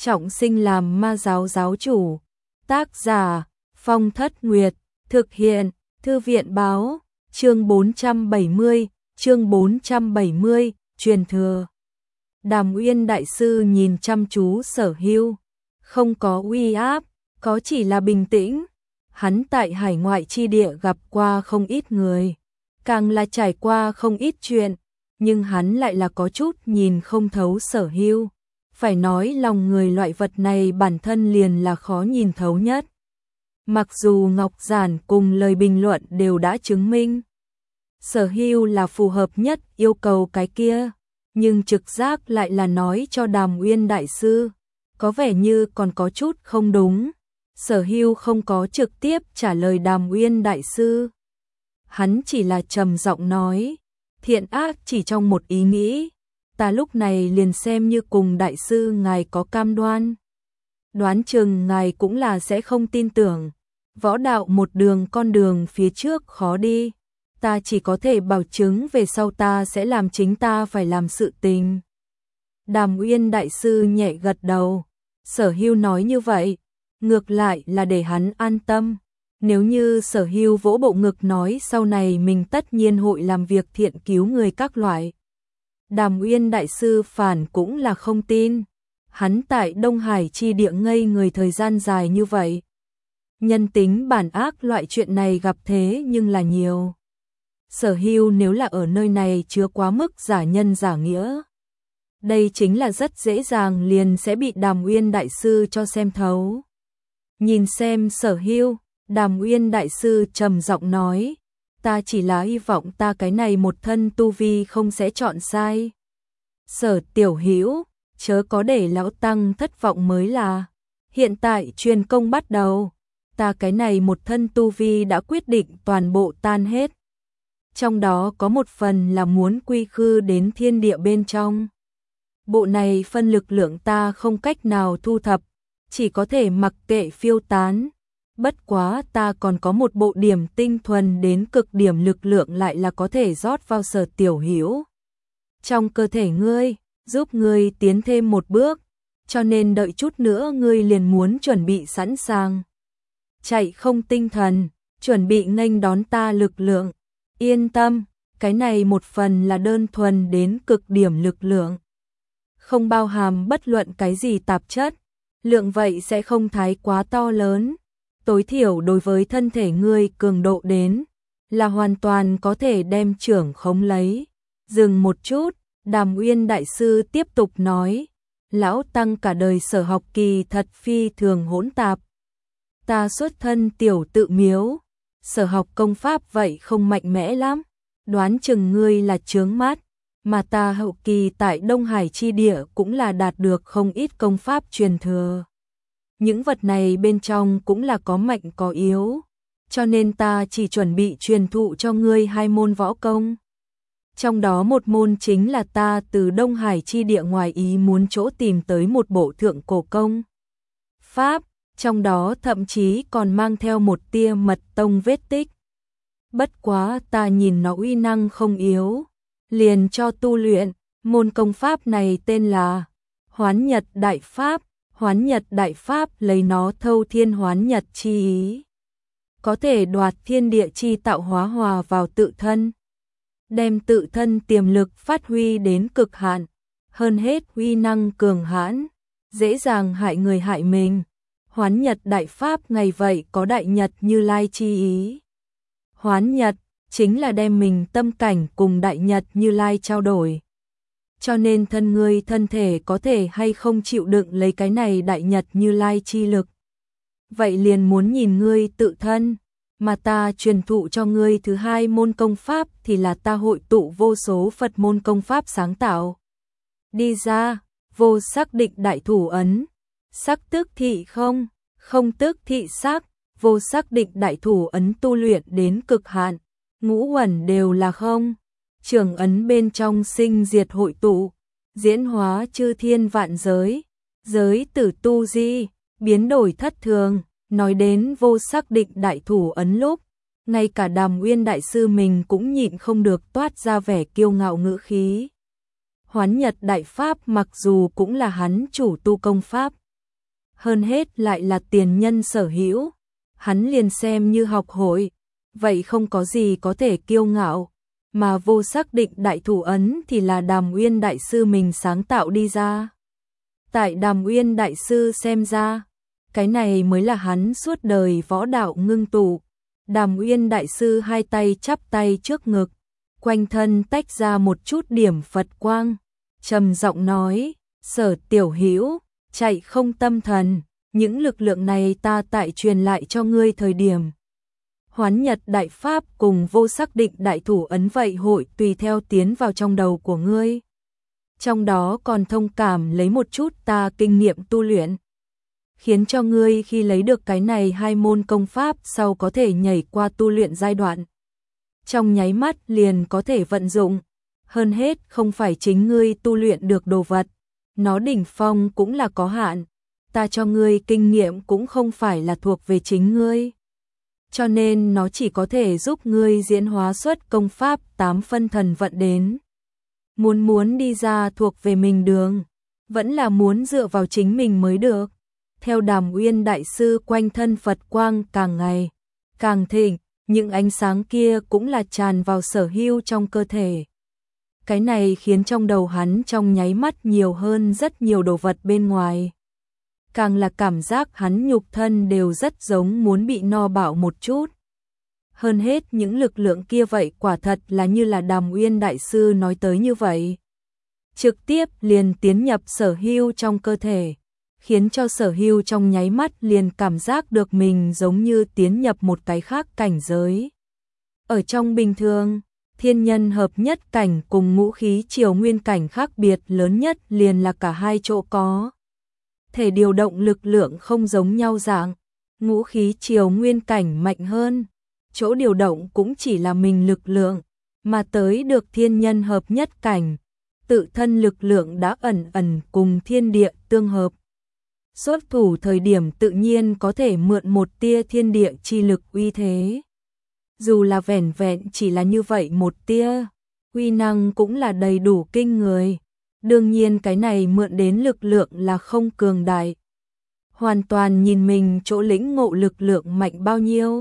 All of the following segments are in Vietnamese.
trọng sinh làm ma giáo giáo chủ. Tác giả Phong Thất Nguyệt. Thực hiện Thư viện báo. Chương 470, truyền thừa. Đàm Uyên đại sư nhìn chăm chú Sở Hưu, không có uy áp, có chỉ là bình tĩnh. Hắn tại hải ngoại chi địa gặp qua không ít người, càng là trải qua không ít chuyện, nhưng hắn lại là có chút nhìn không thấu Sở Hưu. Phải nói lòng người loại vật này bản thân liền là khó nhìn thấu nhất. Mặc dù Ngọc Giản cùng lời bình luận đều đã chứng minh Sở Hưu là phù hợp nhất yêu cầu cái kia, nhưng trực giác lại là nói cho Đàm Uyên đại sư, có vẻ như còn có chút không đúng. Sở Hưu không có trực tiếp trả lời Đàm Uyên đại sư. Hắn chỉ là trầm giọng nói, thiện ác chỉ trong một ý nghĩ, ta lúc này liền xem như cùng đại sư ngài có cam đoan. Đoán chừng ngài cũng là sẽ không tin tưởng, võ đạo một đường con đường phía trước khó đi, ta chỉ có thể bảo chứng về sau ta sẽ làm chính ta phải làm sự tình. Đàm Uyên đại sư nhẹ gật đầu, Sở Hưu nói như vậy, ngược lại là để hắn an tâm. Nếu như Sở Hưu vỗ bộ ngực nói sau này mình tất nhiên hội làm việc thiện cứu người các loại, Đàm Uyên đại sư phản cũng là không tin. Hắn tại Đông Hải chi địa ngây người thời gian dài như vậy, nhân tính bản ác loại chuyện này gặp thế nhưng là nhiều. Sở Hưu nếu là ở nơi này chứa quá mức giả nhân giả nghĩa, đây chính là rất dễ dàng liền sẽ bị Đàm Uyên đại sư cho xem thấu. Nhìn xem Sở Hưu, Đàm Uyên đại sư trầm giọng nói, ta chỉ là hy vọng ta cái này một thân tu vi không sẽ chọn sai. Sở tiểu hữu, chớ có để lão tăng thất vọng mới là. Hiện tại truyền công bắt đầu, ta cái này một thân tu vi đã quyết định toàn bộ tan hết. Trong đó có một phần là muốn quy khư đến thiên địa bên trong. Bộ này phân lực lượng ta không cách nào thu thập, chỉ có thể mặc kệ phiêu tán. Bất quá ta còn có một bộ điểm tinh thuần đến cực điểm lực lượng lại là có thể rót vào Sở tiểu hữu trong cơ thể ngươi, giúp ngươi tiến thêm một bước, cho nên đợi chút nữa ngươi liền muốn chuẩn bị sẵn sàng. Chạy không tinh thần, chuẩn bị nghênh đón ta lực lượng. Yên tâm, cái này một phần là đơn thuần đến cực điểm lực lượng, không bao hàm bất luận cái gì tạp chất, lượng vậy sẽ không thái quá to lớn. Tối thiểu đối với thân thể ngươi cường độ đến, là hoàn toàn có thể đem trưởng khống lấy. Dừng một chút, Đàm Uyên đại sư tiếp tục nói, lão tăng cả đời sở học kỳ thật phi thường hỗn tạp. Ta xuất thân tiểu tự miếu, sở học công pháp vậy không mạnh mẽ lắm, đoán chừng ngươi là chướng mắt, mà ta hậu kỳ tại Đông Hải chi địa cũng là đạt được không ít công pháp truyền thừa. Những vật này bên trong cũng là có mạnh có yếu, cho nên ta chỉ chuẩn bị truyền thụ cho ngươi 2 môn võ công. Trong đó một môn chính là ta từ Đông Hải chi địa ngoài ý muốn chỗ tìm tới một bộ thượng cổ công pháp, trong đó thậm chí còn mang theo một tia mật tông vết tích. Bất quá ta nhìn nó uy năng không yếu, liền cho tu luyện. Môn công pháp này tên là Hoán Nhật Đại Pháp. Hoán Nhật Đại Pháp lấy nó thâu thiên hoán nhật chi ý, có thể đoạt thiên địa chi tạo hóa hòa vào tự thân, đem tự thân tiềm lực phát huy đến cực hạn, hơn hết uy năng cường hãn, dễ dàng hại người hại mình. Hoán Nhật Đại Pháp ngày vậy có Đại Nhật Như Lai chi ý. Hoán Nhật chính là đem mình tâm cảnh cùng Đại Nhật Như Lai trao đổi. Cho nên thân ngươi thân thể có thể hay không chịu đựng lấy cái này Đại Nhật Như Lai chi lực. Vậy liền muốn nhìn ngươi tự thân, mà ta truyền thụ cho ngươi thứ 2 môn công pháp thì là ta hội tụ vô số Phật môn công pháp sáng tạo. Đi ra, vô sắc định đại thủ ấn, sắc tức thị không, không tức thị sắc, vô sắc định đại thủ ấn tu luyện đến cực hạn, ngũ uẩn đều là không. Trường ấn bên trong sinh diệt hội tụ, diễn hóa chư thiên vạn giới, giới tử tu di, biến đổi thất thường. Nói đến vô sắc định đại thủ ấn lúc, ngay cả Đàm Uyên đại sư mình cũng nhịn không được toát ra vẻ kiêu ngạo ngữ khí. Hoán Nhật Đại Pháp mặc dù cũng là hắn chủ tu công pháp, hơn hết lại là tiền nhân sở hữu, hắn liền xem như học hội, vậy không có gì có thể kiêu ngạo, mà vô sắc định đại thủ ấn thì là Đàm Uyên đại sư mình sáng tạo đi ra. Tại Đàm Uyên đại sư xem ra, cái này mới là hắn suốt đời võ đạo ngưng tụ. Đàm Uyên đại sư hai tay chắp tay trước ngực, quanh thân tách ra một chút điểm Phật quang, trầm giọng nói: "Sở tiểu hữu, chạy không tâm thần, những lực lượng này ta tại truyền lại cho ngươi thời điểm Hoán Nhật đại pháp cùng vô sắc định đại thủ ấn vậy hội tùy theo tiến vào trong đầu của ngươi. Trong đó còn thông cảm lấy một chút ta kinh nghiệm tu luyện, khiến cho ngươi khi lấy được cái này hai môn công pháp sau có thể nhảy qua tu luyện giai đoạn. Trong nháy mắt liền có thể vận dụng, hơn hết không phải chính ngươi tu luyện được đồ vật, nó đỉnh phong cũng là có hạn, ta cho ngươi kinh nghiệm cũng không phải là thuộc về chính ngươi. Cho nên nó chỉ có thể giúp ngươi diễn hóa xuất công pháp 8 phân thần vận đến. Muốn đi ra thuộc về mình đường, vẫn là muốn dựa vào chính mình mới được." Theo Đàm Uyên đại sư quanh thân Phật quang càng ngày càng thịnh, những ánh sáng kia cũng là tràn vào Sở Hưu trong cơ thể. Cái này khiến trong đầu hắn trong nháy mắt nhiều hơn rất nhiều đồ vật bên ngoài. Càng là cảm giác hắn nhục thân đều rất giống muốn bị no bạo một chút. Hơn hết những lực lượng kia vậy quả thật là như là Đàm Uyên đại sư nói tới như vậy. Trực tiếp liền tiến nhập Sở Hưu trong cơ thể, khiến cho Sở Hưu trong nháy mắt liền cảm giác được mình giống như tiến nhập một cái khác cảnh giới. Ở trong bình thường, thiên nhân hợp nhất cảnh cùng ngũ khí triều nguyên cảnh khác biệt lớn nhất liền là cả hai chỗ có thể điều động lực lượng không giống nhau dạng. Ngũ khí triều nguyên cảnh mạnh hơn, chỗ điều động cũng chỉ là mình lực lượng, mà tới được thiên nhân hợp nhất cảnh, tự thân lực lượng đã ẩn ẩn cùng thiên địa tương hợp. Xuất thủ thời điểm tự nhiên có thể mượn một tia thiên địa chi lực uy thế. Dù là vẻn vẹn chỉ là như vậy một tia, uy năng cũng là đầy đủ kinh người. Đương nhiên cái này mượn đến lực lượng là không cường đại. Hoàn toàn nhìn mình chỗ lĩnh ngộ lực lượng mạnh bao nhiêu.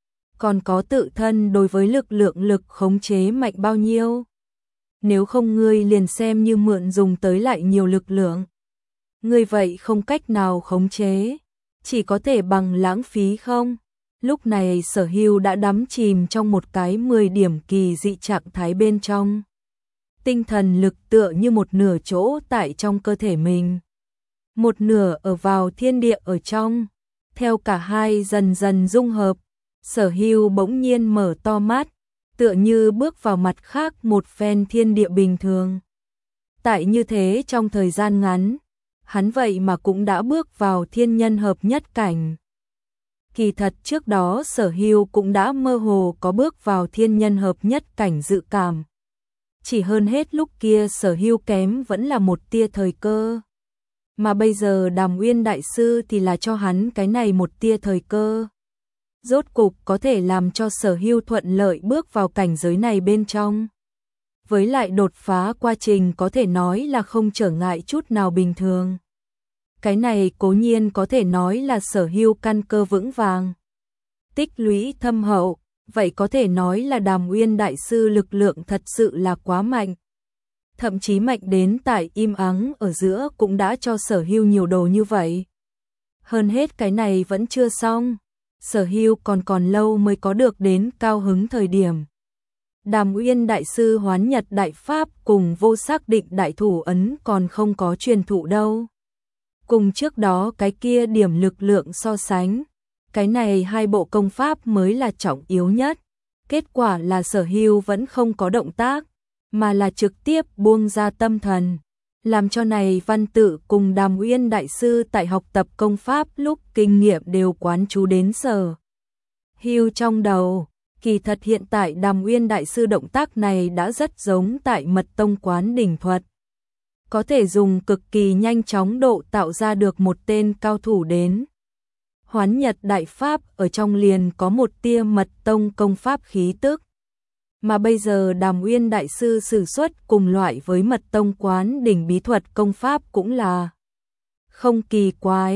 Còn có tự thân đối với lực lượng lực khống chế mạnh bao nhiêu. Nếu không ngươi liền xem như mượn dùng tới lại nhiều lực lượng. Ngươi vậy không cách nào khống chế, chỉ có thể bằng lãng phí không? Lúc này Sở Hưu đã đắm chìm trong một cái 10 điểm kỳ dị trạng thái bên trong. Tinh thần lực tựa như một nửa chỗ tại trong cơ thể mình, một nửa ở vào thiên địa ở trong. Theo cả hai dần dần dung hợp, Sở Hưu bỗng nhiên mở to mắt, tựa như bước vào mặt khác một phen thiên địa bình thường. Tại như thế trong thời gian ngắn, hắn vậy mà cũng đã bước vào thiên nhân hợp nhất cảnh. Kỳ thật trước đó Sở Hưu cũng đã mơ hồ có bước vào thiên nhân hợp nhất cảnh dự cảm. Chỉ hơn hết lúc kia Sở Hưu kém vẫn là một tia thời cơ. Mà bây giờ Đàm Uyên đại sư thì là cho hắn cái này một tia thời cơ. Rốt cục có thể làm cho Sở Hưu thuận lợi bước vào cảnh giới này bên trong. Với lại đột phá quá trình có thể nói là không trở ngại chút nào bình thường. Cái này cố nhiên có thể nói là Sở Hưu căn cơ vững vàng, tích lũy thâm hậu, vậy có thể nói là Đàm Uyên đại sư lực lượng thật sự là quá mạnh. Thậm chí mạnh đến tại im ắng ở giữa cũng đã cho Sở Hưu nhiều đồ như vậy. Hơn hết cái này vẫn chưa xong, Sở Hưu còn lâu mới có được đến cao hứng thời điểm. Đàm Uyên đại sư Hoán Nhật đại pháp cùng vô sắc định đại thủ ấn còn không có truyền thụ đâu. Cùng trước đó cái kia điểm lực lượng so sánh, cái này hai bộ công pháp mới là trọng yếu nhất. Kết quả là Sở Hưu vẫn không có động tác, mà là trực tiếp buông ra tâm thần, làm cho này văn tự cùng Đàm Uyên đại sư tại học tập công pháp lúc kinh nghiệm đều quán chú đến Sở Hưu trong đầu. Kỳ thật hiện tại Đàm Uyên đại sư động tác này đã rất giống tại Mật Tông quán đỉnh thuật. Có thể dùng cực kỳ nhanh chóng độ tạo ra được một tên cao thủ đến. Hoán Nhật đại pháp ở trong liền có một tia Mật Tông công pháp khí tức. Mà bây giờ Đàm Uyên đại sư sử xuất cùng loại với Mật Tông quán đỉnh bí thuật công pháp cũng là không kỳ quái.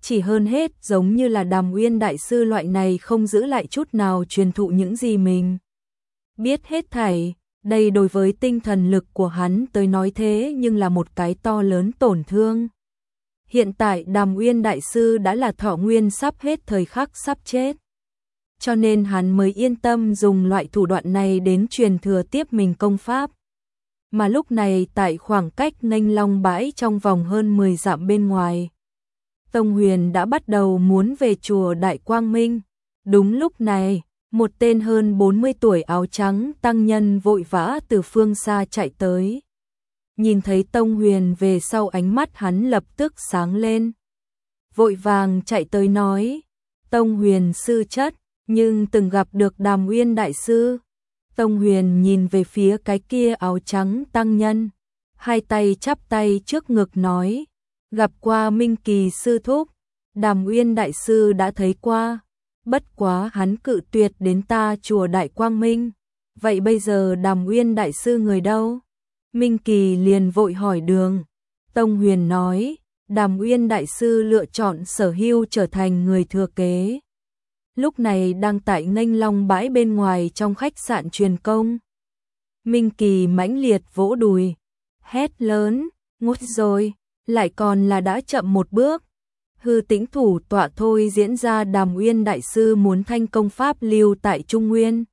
chỉ hơn hết giống như là Đàm Uyên đại sư loại này không giữ lại chút nào truyền thụ những gì mình biết hết thảy. Đây đối với tinh thần lực của hắn tới nói thế nhưng là một cái to lớn tổn thương. Hiện tại Đàm Uyên đại sư đã là thọ nguyên sắp hết, thời khắc sắp chết. Cho nên hắn mới yên tâm dùng loại thủ đoạn này đến truyền thừa tiếp mình công pháp. Mà lúc này tại khoảng cách Nghênh Long bãi trong vòng hơn 10 dặm bên ngoài, Tông Huyền đã bắt đầu muốn về chùa Đại Quang Minh. Đúng lúc này, một tên hơn 40 tuổi áo trắng tăng nhân vội vã từ phương xa chạy tới. Nhìn thấy Tông Huyền về sau, ánh mắt hắn lập tức sáng lên. Vội vàng chạy tới nói: Tông Huyền sư chất, nhưng từng gặp được Đàm Uyên đại sư. Tông Huyền nhìn về phía cái kia áo trắng tăng nhân, hai tay chắp tay trước ngực nói: gặp qua Minh Kỳ sư thúc, Đàm Uyên đại sư đã thấy qua, bất quá hắn cự tuyệt đến ta chùa Đại Quang Minh. Vậy bây giờ Đàm Uyên đại sư người đâu? Minh Kỳ liền vội hỏi đường. Tông Huyền nói: Đàm Uyên đại sư lựa chọn Sở Hưu trở thành người thừa kế, lúc này đang tại Nghênh Long bãi bên ngoài trong khách sạn truyền công. Minh Kỳ mãnh liệt vỗ đùi, hét lớn: ngút rồi, lại còn là đã chậm một bước. Hư Tĩnh thủ tọa thôi diễn ra Đàm Uyên đại sư muốn thanh công pháp lưu tại Trung Nguyên.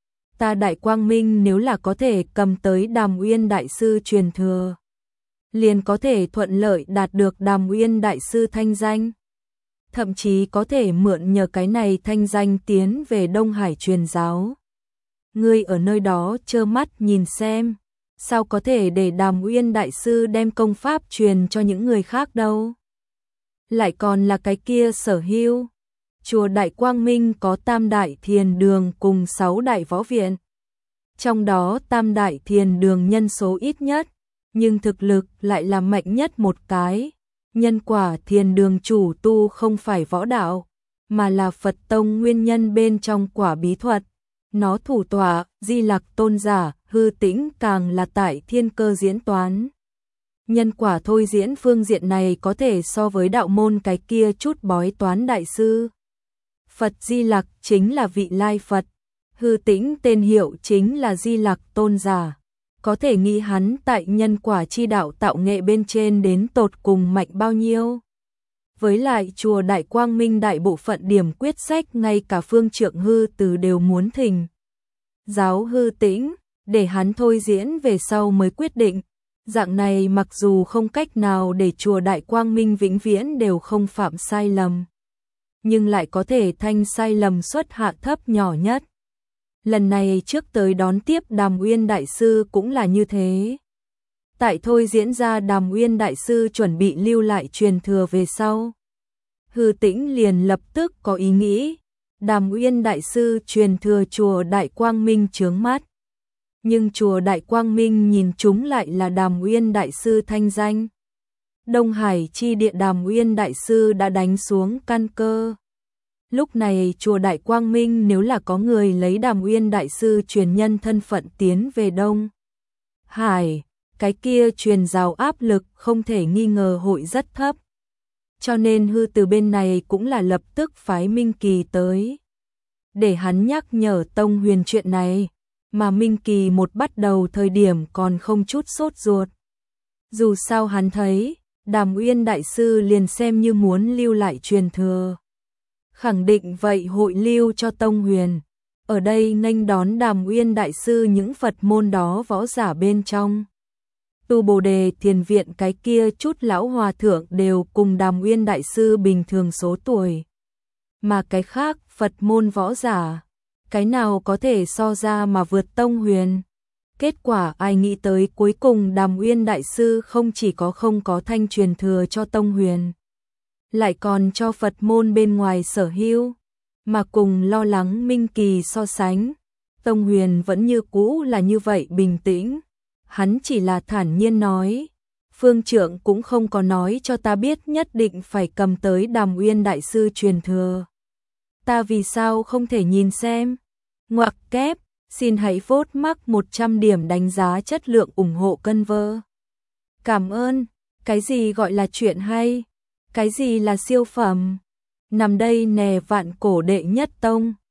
Ta Đại Quang Minh nếu là có thể cầm tới Đàm Uyên đại sư truyền thừa, liền có thể thuận lợi đạt được Đàm Uyên đại sư thanh danh. Thậm chí có thể mượn nhờ cái này thanh danh tiến về Đông Hải truyền giáo. Ngươi ở nơi đó trơ mắt nhìn xem, sao có thể để Đàm Uyên đại sư đem công pháp truyền cho những người khác đâu? Lại còn là cái kia Sở Hưu. Chùa Đại Quang Minh có Tam Đại Thiền Đường cùng 6 đại võ viện. Trong đó Tam Đại Thiền Đường nhân số ít nhất, nhưng thực lực lại là mạnh nhất một cái. Nhân quả Thiền Đường chủ tu không phải võ đạo, mà là Phật tông nguyên nhân bên trong quả bí thuật. Nó thủ tọa Di Lặc tôn giả Hư Tĩnh càng là tại thiên cơ diễn toán. Nhân quả thôi diễn phương diện này có thể so với đạo môn cái kia chút bói toán đại sư. Phật Di Lặc chính là vị lai Phật, Hư Tĩnh tên hiệu chính là Di Lặc tôn giả. Có thể nghĩ hắn tại nhân quả chi đạo tạo nghệ bên trên đến tột cùng mạnh bao nhiêu. Với lại chùa Đại Quang Minh đại bộ phận điểm quyết sách ngay cả Phương Trượng Hư Từ đều muốn thỉnh giáo Hư Tĩnh, để hắn thôi diễn về sau mới quyết định. Dạng này mặc dù không cách nào để chùa Đại Quang Minh vĩnh viễn đều không phạm sai lầm, nhưng lại có thể thanh sai lầm suất hạ thấp nhỏ nhất. Lần này trước tới đón tiếp Đàm Uyên đại sư cũng là như thế. Tại thôi diễn ra Đàm Uyên đại sư chuẩn bị lưu lại truyền thừa về sau, Hư Tĩnh liền lập tức có ý nghĩ, Đàm Uyên đại sư truyền thừa chùa Đại Quang Minh chướng mắt. Nhưng chùa Đại Quang Minh nhìn chúng lại là Đàm Uyên đại sư thanh danh. Đông Hải chi địa Đàm Uyên đại sư đã đánh xuống căn cơ. Lúc này chùa Đại Quang Minh nếu là có người lấy Đàm Uyên đại sư truyền nhân thân phận tiến về Đông Hải, cái kia truyền giáo áp lực không thể nghi ngờ hội rất thấp. Cho nên Hư Từ bên này cũng là lập tức phái Minh Kỳ tới, để hắn nhắc nhở Tông Huyền chuyện này, mà Minh Kỳ một bắt đầu thời điểm còn không chút sốt ruột. Dù sao hắn thấy, Đàm Uyên đại sư liền xem như muốn lưu lại truyền thừa, khẳng định vậy hội lưu cho Tông Huyền. Ở đây nghênh đón Đàm Uyên đại sư những Phật môn đó võ giả bên trong. Tu Bồ Đề Thiền viện cái kia chút lão hòa thượng đều cùng Đàm Uyên đại sư bình thường số tuổi. Mà cái khác Phật môn võ giả, cái nào có thể so ra mà vượt Tông Huyền. Kết quả ai nghĩ tới cuối cùng Đàm Uyên đại sư không chỉ không có thanh truyền thừa cho Tông Huyền, lại còn cho Phật môn bên ngoài Sở Hưu. Mà cùng lo lắng Minh Kỳ so sánh, Tông Huyền vẫn như cũ là như vậy bình tĩnh. Hắn chỉ là thản nhiên nói, Phương Trượng cũng không có nói cho ta biết nhất định phải cầm tới Đàm Uyên đại sư truyền thừa. Ta vì sao không thể nhìn xem? Ngoặc kép, xin hãy vote mắc 100 điểm đánh giá chất lượng ủng hộ Conver. Cảm ơn, cái gì gọi là chuyện hay? Cái gì là siêu phẩm? Nằm đây nè, vạn cổ đệ nhất tông.